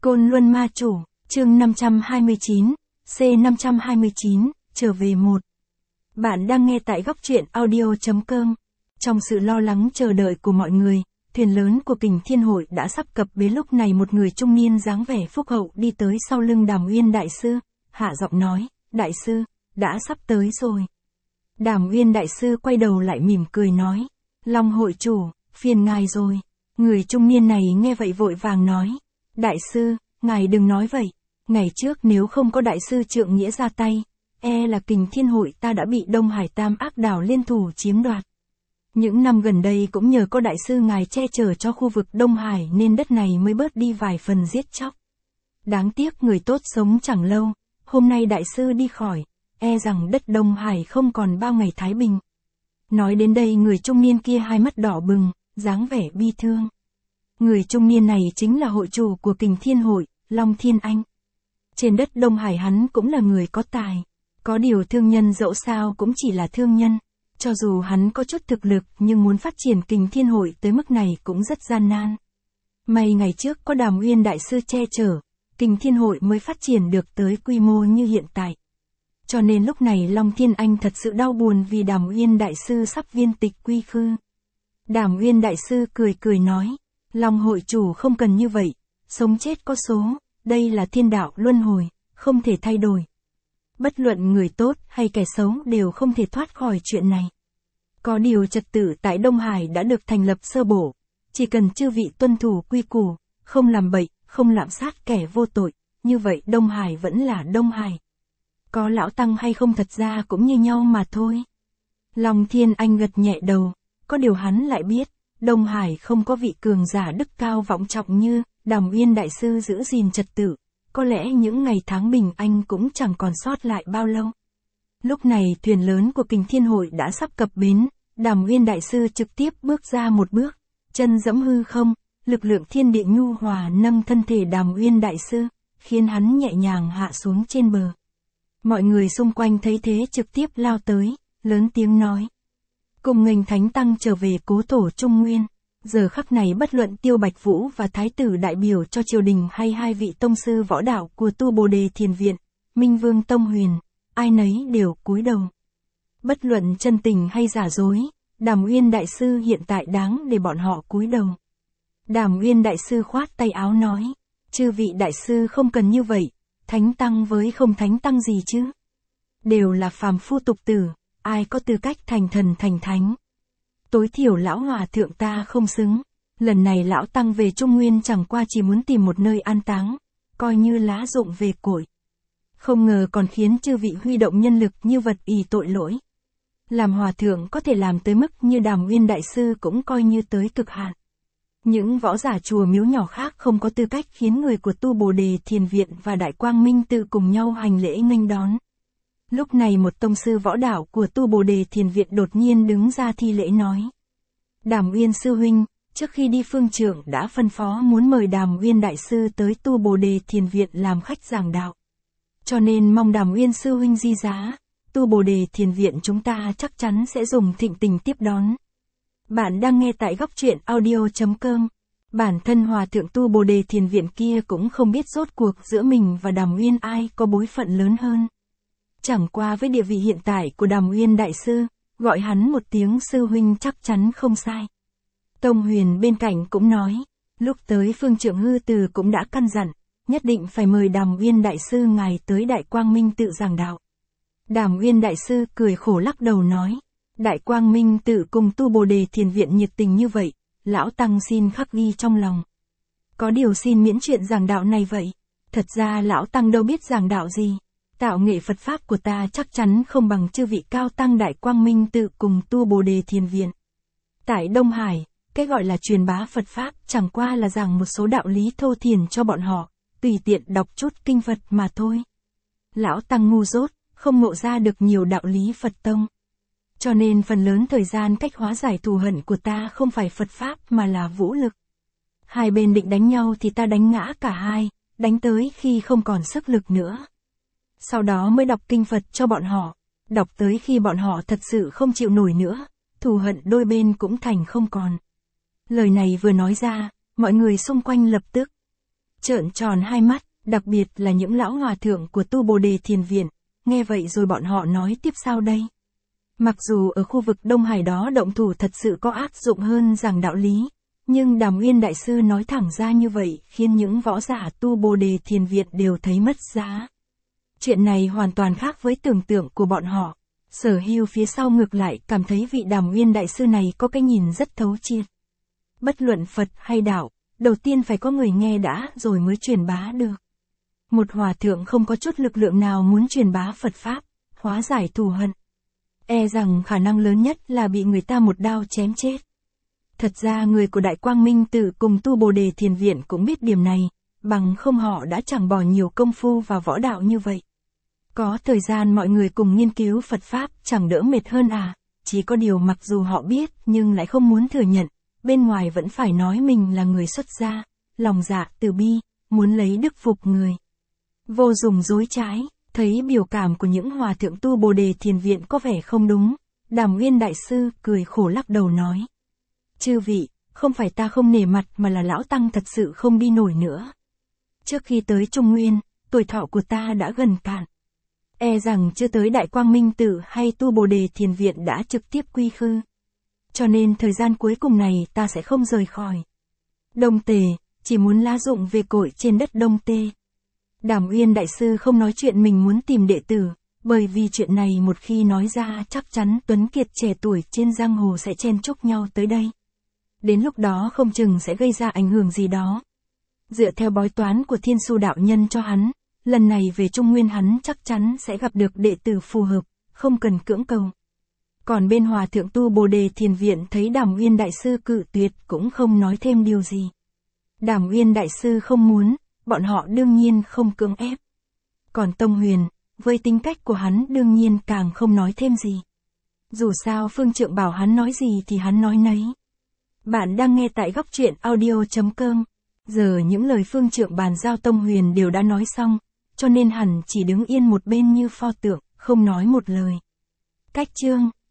Côn Luân Ma Chủ, chương 529, C529, trở về một. Bạn đang nghe tại góc truyện audio.com. Trong sự lo lắng chờ đợi của mọi người, thuyền lớn của Kình Thiên Hội đã sắp cập bến. Lúc này một người trung niên dáng vẻ phúc hậu đi tới sau lưng Đàm Uyên Đại Sư, hạ giọng nói, Đại Sư, đã sắp tới rồi. Đàm Uyên Đại Sư quay đầu lại mỉm cười nói, Long hội chủ, phiền ngài rồi. Người trung niên này nghe vậy vội vàng nói, Đại Sư, ngài đừng nói vậy. Ngày trước nếu không có Đại Sư Trượng Nghĩa ra tay, là Kình Thiên Hội ta đã bị Đông Hải Tam Ác Đảo liên thủ chiếm đoạt. Những năm gần đây cũng nhờ có Đại Sư ngài che chở cho khu vực Đông Hải nên đất này mới bớt đi vài phần giết chóc. Đáng tiếc người tốt sống chẳng lâu, hôm nay Đại Sư đi khỏi, rằng đất Đông Hải không còn bao ngày thái bình. Nói đến đây người trung niên kia hai mắt đỏ bừng, dáng vẻ bi thương. Người trung niên này chính là hội chủ của Kình Thiên Hội, Long Thiên Anh. Trên đất Đông Hải hắn cũng là người có tài. Có điều thương nhân dẫu sao cũng chỉ là thương nhân. Cho dù hắn có chút thực lực nhưng muốn phát triển Kình Thiên Hội tới mức này cũng rất gian nan. May ngày trước có Đàm Uyên Đại Sư che chở, Kình Thiên Hội mới phát triển được tới quy mô như hiện tại. Cho nên lúc này Long Thiên Anh thật sự đau buồn vì Đàm Uyên Đại Sư sắp viên tịch quy khư. Đàm Uyên Đại Sư cười cười nói, Long hội chủ không cần như vậy, sống chết có số, đây là thiên đạo luân hồi, không thể thay đổi. Bất luận người tốt hay kẻ xấu đều không thể thoát khỏi chuyện này. Có điều trật tự tại Đông Hải đã được thành lập sơ bộ, chỉ cần chư vị tuân thủ quy củ, không làm bậy, không lạm sát kẻ vô tội, như vậy Đông Hải vẫn là Đông Hải. Có lão tăng hay không thật ra cũng như nhau mà thôi. Long Thiên Anh gật nhẹ đầu, có điều hắn lại biết, Đông Hải không có vị cường giả đức cao vọng trọng như Đàm Uyên Đại Sư giữ gìn trật tự, có lẽ những ngày tháng bình anh cũng chẳng còn sót lại bao lâu. Lúc này thuyền lớn của Kình Thiên Hội đã sắp cập bến, Đàm Uyên Đại Sư trực tiếp bước ra một bước, chân giẫm hư không, lực lượng thiên địa nhu hòa nâng thân thể Đàm Uyên Đại Sư, khiến hắn nhẹ nhàng hạ xuống trên bờ. Mọi người xung quanh thấy thế trực tiếp lao tới, lớn tiếng nói. Cùng nghênh Thánh Tăng trở về cố thổ Trung Nguyên. Giờ khắc này bất luận Tiêu Bạch Vũ và Thái tử đại biểu cho triều đình hay hai vị tông sư võ đạo của Tu Bồ Đề Thiền Viện, Minh Vương Tông Huyền, ai nấy đều cúi đầu. Bất luận chân tình hay giả dối, Đàm Uyên Đại Sư hiện tại đáng để bọn họ cúi đầu. Đàm Uyên Đại Sư khoát tay áo nói, chư vị Đại Sư không cần như vậy, Thánh Tăng với không Thánh Tăng gì chứ? Đều là phàm phu tục tử, ai có tư cách thành thần thành thánh. Tối thiểu lão hòa thượng ta không xứng, lần này lão tăng về Trung Nguyên chẳng qua chỉ muốn tìm một nơi an táng, coi như lá rụng về cội. Không ngờ còn khiến chư vị huy động nhân lực như vật ỷ tội lỗi. Làm hòa thượng có thể làm tới mức như Đàm Uyên Đại Sư cũng coi như tới cực hạn. Những võ giả chùa miếu nhỏ khác không có tư cách khiến người của Tu Bồ Đề Thiền Viện và Đại Quang Minh tự cùng nhau hành lễ nghênh đón. Lúc này một tông sư võ đạo của Tu Bồ Đề Thiền Viện đột nhiên đứng ra thi lễ nói. Đàm Uyên Sư Huynh, trước khi đi phương trưởng đã phân phó muốn mời Đàm Uyên Đại Sư tới Tu Bồ Đề Thiền Viện làm khách giảng đạo. Cho nên mong Đàm Uyên Sư Huynh di giá, Tu Bồ Đề Thiền Viện chúng ta chắc chắn sẽ dùng thịnh tình tiếp đón. Bạn đang nghe tại góc truyện audio.com. Bản thân hòa thượng Tu Bồ Đề Thiền Viện kia cũng không biết rốt cuộc giữa mình và Đàm Uyên ai có bối phận lớn hơn. Chẳng qua với địa vị hiện tại của Đàm Uyên Đại Sư, gọi hắn một tiếng sư huynh chắc chắn không sai. Tông Huyền bên cạnh cũng nói, lúc tới phương trưởng hư từ cũng đã căn dặn, nhất định phải mời Đàm Uyên Đại Sư ngài tới Đại Quang Minh tự giảng đạo. Đàm Uyên Đại Sư cười khổ lắc đầu nói, Đại Quang Minh tự cùng Tu Bồ Đề Thiền Viện nhiệt tình như vậy, lão tăng xin khắc ghi trong lòng. Có điều xin miễn chuyện giảng đạo này vậy, thật ra lão tăng đâu biết giảng đạo gì. Tạo nghệ Phật Pháp của ta chắc chắn không bằng chư vị cao tăng Đại Quang Minh tự cùng Tu Bồ Đề Thiền Viện. Tại Đông Hải, cái gọi là truyền bá Phật Pháp chẳng qua là giảng một số đạo lý thô thiển cho bọn họ, tùy tiện đọc chút kinh Phật mà thôi. Lão tăng ngu dốt, không ngộ ra được nhiều đạo lý Phật tông. Cho nên phần lớn thời gian cách hóa giải thù hận của ta không phải Phật Pháp mà là vũ lực. Hai bên định đánh nhau thì ta đánh ngã cả hai, đánh tới khi không còn sức lực nữa. Sau đó mới đọc kinh Phật cho bọn họ, đọc tới khi bọn họ thật sự không chịu nổi nữa, thù hận đôi bên cũng thành không còn. Lời này vừa nói ra, mọi người xung quanh lập tức trợn tròn hai mắt, đặc biệt là những lão hòa thượng của tu Bồ Đề Thiền Viện, nghe vậy rồi bọn họ nói tiếp sao đây? Mặc dù ở khu vực Đông Hải đó động thủ thật sự có ác dụng hơn giảng đạo lý, nhưng Đàm Uyên Đại Sư nói thẳng ra như vậy khiến những võ giả tu Bồ Đề Thiền Viện đều thấy mất giá. Chuyện này hoàn toàn khác với tưởng tượng của bọn họ. Sở Hưu phía sau ngược lại cảm thấy vị Đàm Uyên Đại Sư này có cái nhìn rất thấu triệt. Bất luận Phật hay đạo, đầu tiên phải có người nghe đã rồi mới truyền bá được. Một hòa thượng không có chút lực lượng nào muốn truyền bá Phật Pháp, hóa giải thù hận. E rằng khả năng lớn nhất là bị người ta một đao chém chết. Thật ra người của Đại Quang Minh Tự cùng tu Bồ Đề Thiền Viện cũng biết điểm này, bằng không họ đã chẳng bỏ nhiều công phu vào võ đạo như vậy. Có thời gian mọi người cùng nghiên cứu Phật Pháp chẳng đỡ mệt hơn à, chỉ có điều mặc dù họ biết nhưng lại không muốn thừa nhận, bên ngoài vẫn phải nói mình là người xuất gia, lòng dạ từ bi, muốn lấy đức phục người. Vô dùng dối trái, thấy biểu cảm của những hòa thượng tu Bồ Đề Thiền Viện có vẻ không đúng, Đàm Uyên Đại Sư cười khổ lắc đầu nói. Chư vị, không phải ta không nể mặt mà là lão tăng thật sự không đi nổi nữa. Trước khi tới Trung Nguyên, tuổi thọ của ta đã gần cạn. E rằng chưa tới Đại Quang Minh Tự hay tu Bồ Đề Thiền Viện đã trực tiếp quy khư. Cho nên thời gian cuối cùng này ta sẽ không rời khỏi Đông Tề, chỉ muốn lá dụng về cội trên đất Đông Tê. Đàm Uyên Đại Sư không nói chuyện mình muốn tìm đệ tử, bởi vì chuyện này một khi nói ra chắc chắn tuấn kiệt trẻ tuổi trên giang hồ sẽ chen chúc nhau tới đây. Đến lúc đó không chừng sẽ gây ra ảnh hưởng gì đó. Dựa theo bói toán của Thiên Su đạo nhân cho hắn, lần này về Trung Nguyên hắn chắc chắn sẽ gặp được đệ tử phù hợp, không cần cưỡng cầu. Còn bên hòa thượng tu Bồ Đề Thiền Viện thấy Đàm Uyên Đại Sư cự tuyệt cũng không nói thêm điều gì. Đàm Uyên Đại Sư không muốn, bọn họ đương nhiên không cưỡng ép. Còn Tông Huyền, với tính cách của hắn đương nhiên càng không nói thêm gì. Dù sao Phương Trượng bảo hắn nói gì thì hắn nói nấy. Bạn đang nghe tại góc truyện audio.com. Giờ những lời Phương Trượng bàn giao Tông Huyền đều đã nói xong, cho nên hẳn chỉ đứng yên một bên như pho tượng, không nói một lời. Cách chương